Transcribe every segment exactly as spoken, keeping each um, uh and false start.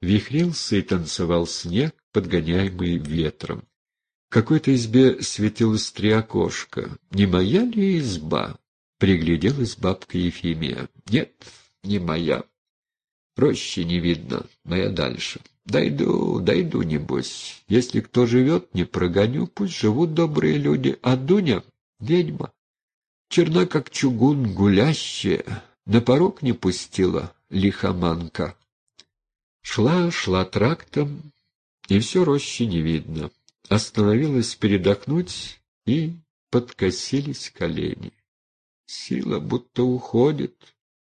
Вихрился и танцевал снег, подгоняемый ветром. В какой-то избе светилось три окошка. Не моя ли изба? Пригляделась бабка Ефимия. Нет, не моя. Рощи не видно, моя дальше. Дойду, дойду, небось. Если кто живет, не прогоню, пусть живут добрые люди. А Дуня — ведьма. Черна, как чугун, гулящая, на порог не пустила лихоманка. Шла, шла трактом, и все рощи не видно. Остановилась передохнуть, и подкосились колени. Сила будто уходит.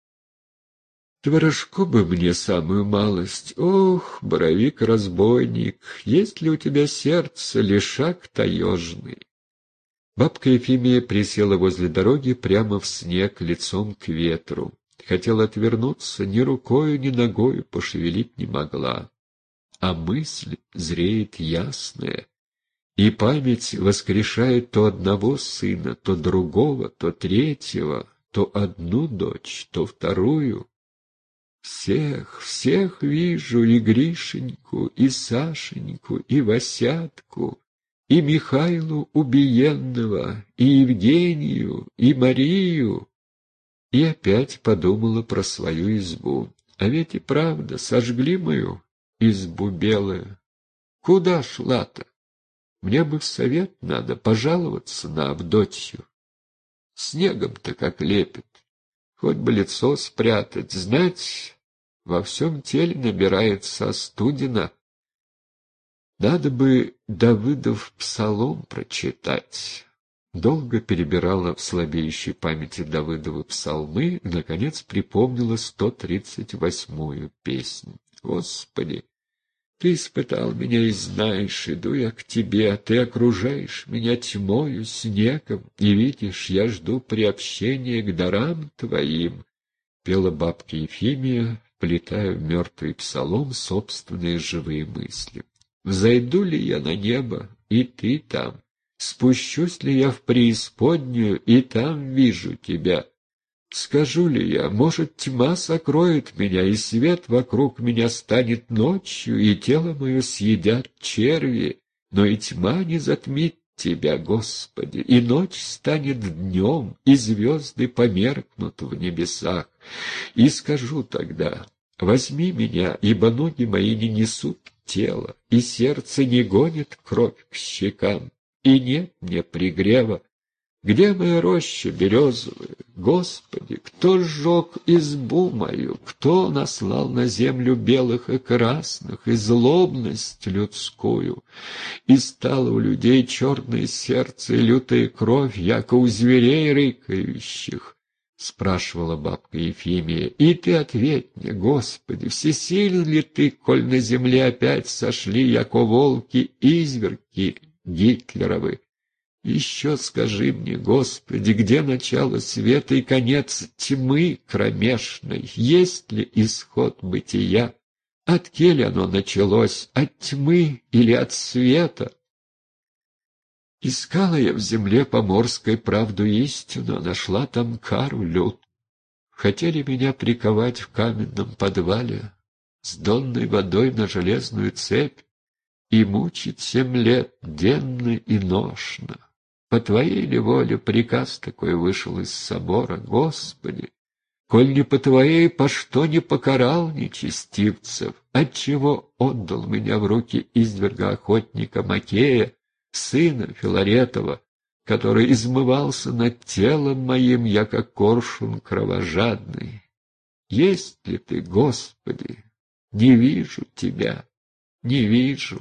Творожку бы мне самую малость. Ох, боровик-разбойник, есть ли у тебя сердце, лишак таежный? Бабка Ефимия присела возле дороги прямо в снег, лицом к ветру. Хотела отвернуться, ни рукою, ни ногою пошевелить не могла. А мысль зреет ясная, и память воскрешает то одного сына, то другого, то третьего, то одну дочь, то вторую. Всех, всех вижу, и Гришеньку, и Сашеньку, и Васятку, и Михайлу убиенного, и Евгению, и Марию. И опять подумала про свою избу. А ведь и правда, сожгли мою избу белую. Куда шла-то? Мне бы в совет надо пожаловаться на Авдотью. Снегом-то как лепит. Хоть бы лицо спрятать, знать, во всем теле набирается остудина. Надо бы Давыдов псалом прочитать. Долго перебирала в слабеющей памяти Давыдовы псалмы и, наконец, припомнила сто тридцать восьмую песню. Господи, ты испытал меня и знаешь, иду я к тебе, а ты окружаешь меня тьмою, снегом, и видишь, я жду приобщения к дарам твоим, пела бабка Ефимия, вплетая в мертвый псалом собственные живые мысли. Взойду ли я на небо, и ты там? Спущусь ли я в преисподнюю, и там вижу тебя? Скажу ли я, может, тьма сокроет меня, и свет вокруг меня станет ночью, и тело мое съедят черви, но и тьма не затмит тебя, Господи, и ночь станет днем, и звезды померкнут в небесах. И скажу тогда: возьми меня, ибо ноги мои не несут тела, и сердце не гонит кровь к щекам, и нет мне пригрева. Где моя роща березовая? Господи, кто сжег избу мою? Кто наслал на землю белых и красных, и злобность людскую? И стало у людей черное сердце и лютая кровь, яко у зверей рыкающих? Спрашивала бабка Ефимия. И ты ответь мне, Господи, всесилен ли ты, коль на земле опять сошли, яко волки-изверги Гитлеровы? Еще скажи мне, Господи, где начало света и конец тьмы кромешной? Есть ли исход бытия? От кель оно началось, от тьмы или от света? Искала я в земле поморской правду истину, нашла там кару лют. Хотели меня приковать в каменном подвале с донной водой на железную цепь и мучить семь лет денно и ношно. По твоей ли воле приказ такой вышел из собора, Господи? Коль не по твоей, по что не покарал нечестивцев? Отчего отдал меня в руки изверга охотника Макея, сына Филаретова, который измывался над телом моим, я как коршун кровожадный? Есть ли ты, Господи? Не вижу тебя, не вижу.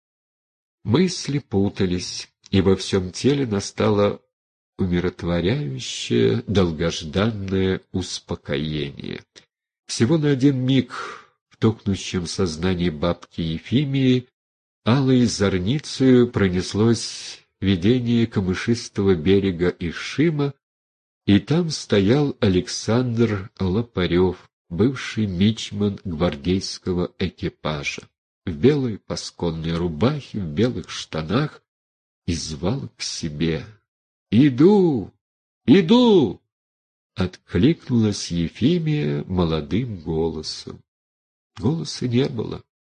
Мысли путались, и во всем теле настало умиротворяющее, долгожданное успокоение. Всего на один миг в тухнущем сознании бабки Ефимии алой зорницею пронеслось видение камышистого берега Ишима, и там стоял Александр Лопарев, бывший мичман гвардейского экипажа, в белой пасконной рубахе, в белых штанах, и звал к себе. «Иду! Иду!» — откликнулась Ефимия молодым голосом. Голоса не было.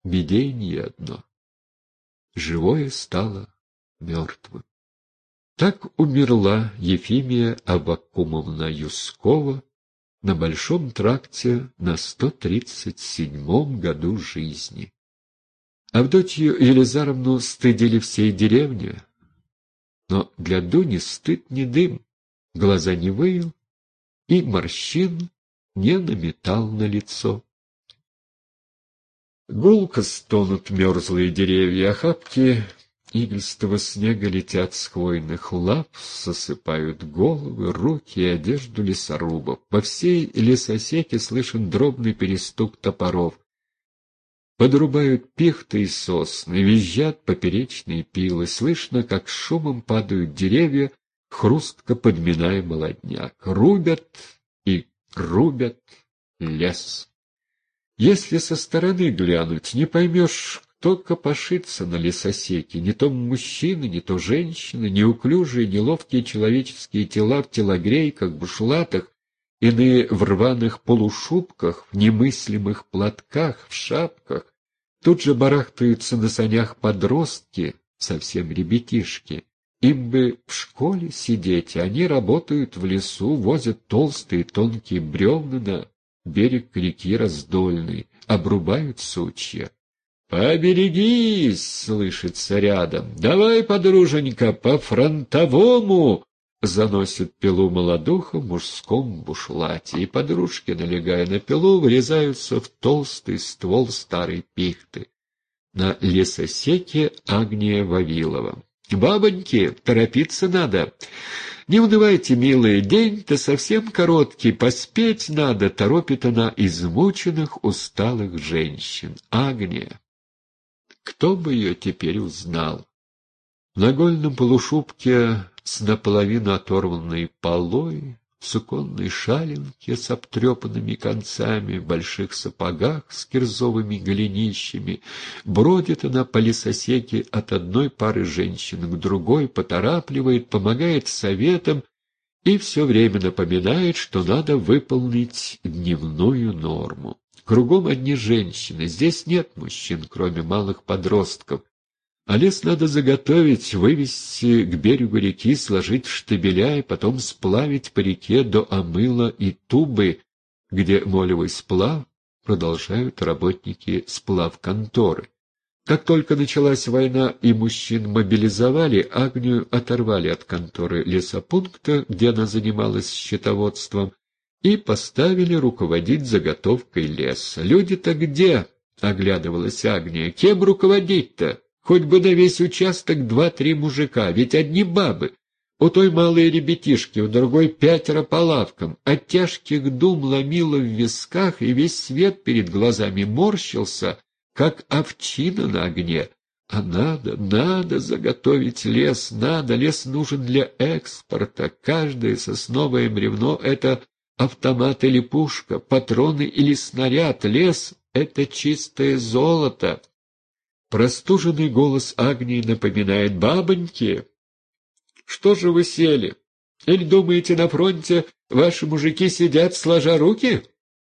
видение одно. Живое стало мертвым. Так умерла Ефимия Аввакумовна Юскова на Большом тракте на сто тридцать седьмом году жизни. Авдотью Елизаровну стыдили всей деревни, но для Дуни стыд не дым, глаза не выел и морщин не наметал на лицо. Гулко стонут мерзлые деревья, охапки игристого снега летят с хвойных лап, засыпают головы, руки и одежду лесорубов. По всей лесосеке слышен дробный перестук топоров. Подрубают пихты и сосны, визжат поперечные пилы, слышно, как шумом падают деревья, хрустко подминая молодняк. Рубят и рубят лес. Если со стороны глянуть, не поймешь, кто копошится на лесосеке, не то мужчины, не то женщины, неуклюжие, неловкие человеческие тела в телогрейках, бушлатах, иные в рваных полушубках, в немыслимых платках, в шапках. Тут же барахтаются на санях подростки, совсем ребятишки. Им бы в школе сидеть, а они работают в лесу, возят толстые тонкие бревна на берег реки Раздольной, обрубают сучья. «Поберегись!» — слышится рядом. «Давай, подруженька, по-фронтовому!» Заносит пилу молодуха в мужском бушлате, и подружки, налегая на пилу, врезаются в толстый ствол старой пихты. На лесосеке Агния Вавилова. «Бабоньки, торопиться надо! Не унывайте, милые, день-то совсем короткий, поспеть надо!» — торопит она измученных, усталых женщин. Агния. Кто бы ее теперь узнал? В нагольном полушубке с наполовину оторванной полой, в суконной шаленке с обтрепанными концами, в больших сапогах с кирзовыми голенищами, бродит она по лесосеке от одной пары женщин к другой, поторапливает, помогает советам и все время напоминает, что надо выполнить дневную норму. Кругом одни женщины, здесь нет мужчин, кроме малых подростков. А лес надо заготовить, вывести к берегу реки, сложить в штабеля и потом сплавить по реке до Амыла и Тубы, где молевой сплав продолжают работники сплав-конторы. Как только началась война и мужчин мобилизовали, Агнию оторвали от конторы лесопункта, где она занималась счетоводством, и поставили руководить заготовкой леса. «Люди-то где?» — оглядывалась Агния. «Кем руководить-то? Хоть бы на весь участок два-три мужика, ведь одни бабы. У той малые ребятишки, у другой пятеро по лавкам. От тяжких дум ломило в висках, и весь свет перед глазами морщился, как овчина на огне. А надо, надо заготовить лес, надо, лес нужен для экспорта. Каждое сосновое бревно — это автомат или пушка, патроны или снаряд. Лес — это чистое золото». Простуженный голос Агнии напоминает: «Бабоньки, что же вы сели? Или думаете, на фронте ваши мужики сидят сложа руки?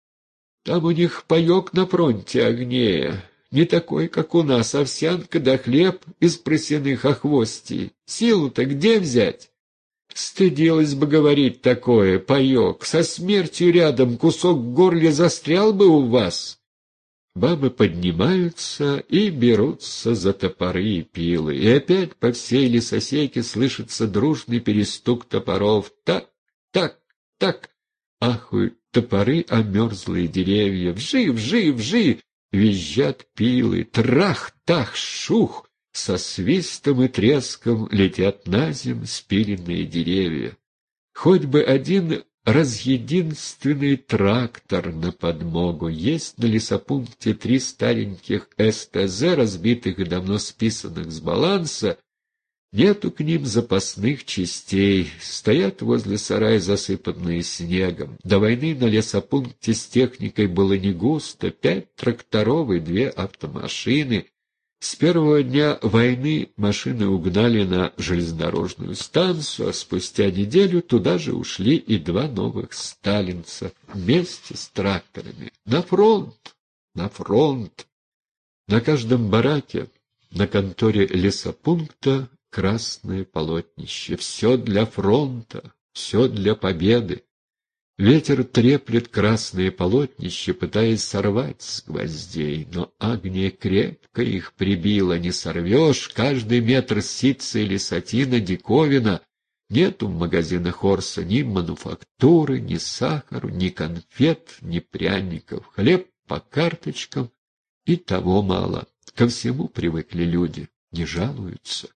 Там у них паек на фронте, Агнея, не такой, как у нас, овсянка да хлеб из просяных охвостей. Силу-то где взять? Стыдилась бы говорить такое, паек, со смертью рядом кусок в горле застрял бы у вас». Бабы поднимаются и берутся за топоры и пилы, и опять по всей лесосеке слышится дружный перестук топоров. Так, так, так, ахуют топоры о мерзлые деревья. Вжи, вжи, вжи, визжат пилы. Трах, тах, шух, со свистом и треском летят на земь спиленные деревья. Хоть бы один разъединственный трактор на подмогу. Есть на лесопункте три стареньких эс тэ зэ, разбитых и давно списанных с баланса. Нету к ним запасных частей. Стоят возле сарая, засыпанные снегом. До войны на лесопункте с техникой было не густо. Пять тракторов и две автомашины. С первого дня войны машины угнали на железнодорожную станцию, а спустя неделю туда же ушли и два новых сталинца вместе с тракторами. На фронт! На фронт! На каждом бараке, на конторе лесопункта красное полотнище. Все для фронта, все для победы. Ветер треплет красные полотнища, пытаясь сорвать с гвоздей, но Агния крепко их прибила, не сорвешь, каждый метр ситца или сатина диковина. Нету в магазинах Орса ни мануфактуры, ни сахара, ни конфет, ни пряников. Хлеб по карточкам, и того мало. Ко всему привыкли люди, не жалуются.